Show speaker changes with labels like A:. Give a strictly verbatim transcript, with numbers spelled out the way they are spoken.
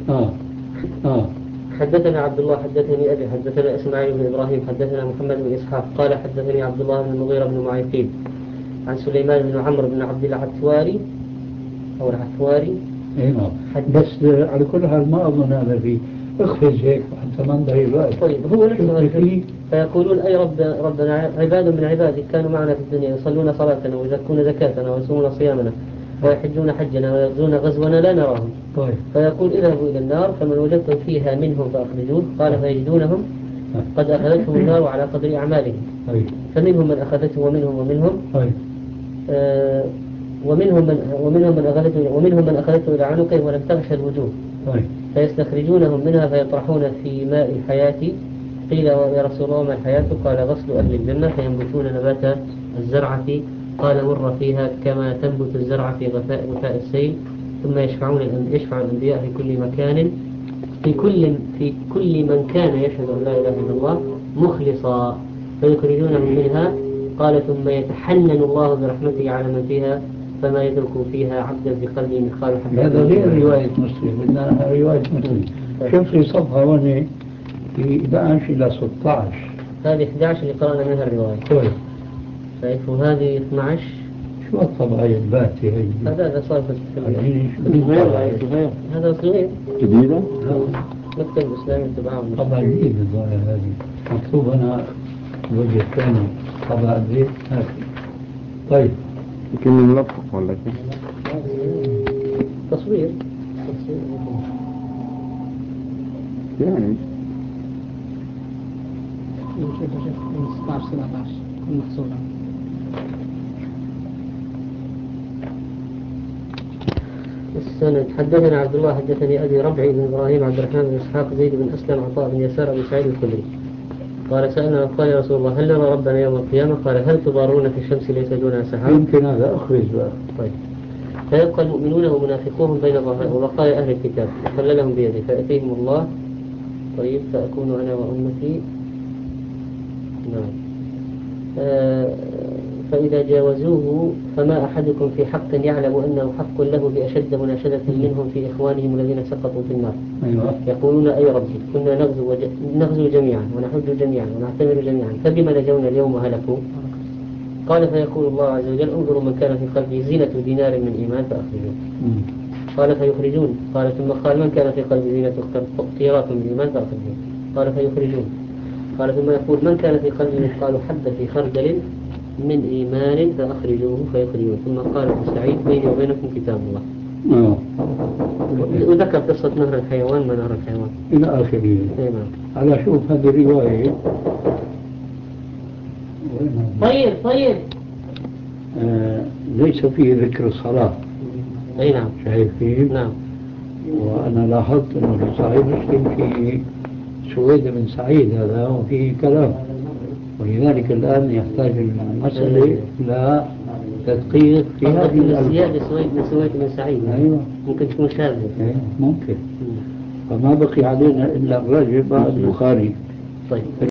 A: آه آه
B: حدثنا عبد الله حدثني أبي حدثنا إسماعيل بن إبراهيم حدثنا محمد بن إسحاق قال حدثني عبد الله بن المغيرة بن معيقين عن سليمان بن عمرو بن عبد العتواري أو العتواري.
A: ايوه بس على كل حال ما اظن هذا فيه اخفز هيك حتى ما نضيع الوقت.
B: طيب هو نفسه فيه فيقولون أي رب ربنا عباد من عبادك كانوا معنا في الدنيا يصلون صلاتنا ويزكون زكاتنا ويصومون صيامنا ويحجون حجنا ويغزون غزونا لا نراهم.
A: طيب.
B: فيقول اذهبوا إلى النار فمن وجدتم فيها منهم فأخرجوه. قال فيجدونهم قد أخذتهم النار على قدر أعمالهم.
A: طيب.
B: فمنهم من أخذته ومنهم ومنهم
A: طيب.
B: آه ومنهم من ومنهم من أخذته ومنهم من أخذته إلى عنقه ولم تغش الوجوه.
A: طيب.
B: فيستخرجونهم منها فيطرحون في ماء الحياة. قيل يا رسول الله ما الحياة؟ قال غسل أهل الجنة فينبتون نبات الزرعة قال مر فيها كما تنبت الزرع في غثاء غثاء السيل ثم يشفعون يشفع الأنبياء في كل مكان في كل في كل من كان يشهد أن لا إله إلا الله مخلصا فيخرجونهم منها. قال ثم يتحنن الله برحمته على من فيها فما يترك فيها عبدا في قلبه مثقال حبة.
A: هذا غير رواية مسلم بدنا رواية مسلم. شوف لي صفحة هون في احد عشر إلى ستة عشر.
B: هذه إحدى عشر اللي قرأنا منها الرواية.
A: طيب.
B: شايف وهذه اثني عشر.
A: شو الطبعة الباتي هي؟
B: هذا هذا صار
A: صغير.
B: هذا صغير.
A: جديدة؟
B: مكتب إسلامي تبعه.
A: طبعا جديد الظاهر هذه. مكتوب أنا الوجه الثاني طبعا زيت هذه. طيب.
C: يمكن ملفق ولا كيف؟
B: تصوير.
C: يعني.
D: ستة عشر سبعة عشر المحصولة.
B: السند حدثنا عبد الله حدثني أبي ربعي بن إبراهيم عبد الرحمن بن إسحاق زيد بن أسلم عطاء بن يسار بن سعيد الخدري قال سألنا قال يا رسول الله هل نرى ربنا يوم القيامة؟ قال هل تضارون في الشمس ليس دونها سحاب؟
A: يمكن هذا أخرج بقى.
B: طيب. فيبقى المؤمنون ومنافقوهم بين ظهر وبقايا أهل الكتاب فخللهم بيده فيأتيهم الله. طيب فأكون أنا وأمتي. نعم. آه فإذا جاوزوه فما أحدكم في حق يعلم أنه حق له بأشد مناشدة منهم في إخوانهم الذين سقطوا في النار.
A: أيوة.
B: يقولون أي ربي كنا نغزو, وج... نغزو جميعا ونحج جميعا ونعتمر جميعا فبما نجونا اليوم وهلكوا؟ قال فيقول الله عز وجل انظروا من كان في قلبه زينة دينار من إيمان فأخرجوه. قال فيخرجون. قال ثم قال من كان في قلبه زينة قيرات من إيمان فأخرجوه. قال فيخرجون. قال ثم يقول من كان في قلبه مثقال حبة خردل من إيمان فأخرجوه فيخرجون. ثم قال ابن سعيد بيني وبينكم كتاب الله.
A: آه.
B: وذكر قصة نهر الحيوان ما نهر الحيوان
A: إلى آخره.
B: نعم.
A: على شوف هذه الرواية.
B: طيب طيب.
A: آه ليس فيه ذكر الصلاة.
B: أي نعم.
A: شايفين؟
B: نعم.
A: وأنا لاحظت أنه في صحيح مسلم في سويد بن سعيد هذا وفيه كلام ولذلك الآن يحتاج المسألة إلى تدقيق في هذه
B: الزيادة سويد بن سويد بن سعيد.
A: أيوة.
B: ممكن تكون شاذة.
A: أيوة ممكن. فما بقي علينا إلا الراجع بعد البخاري.
B: طيب.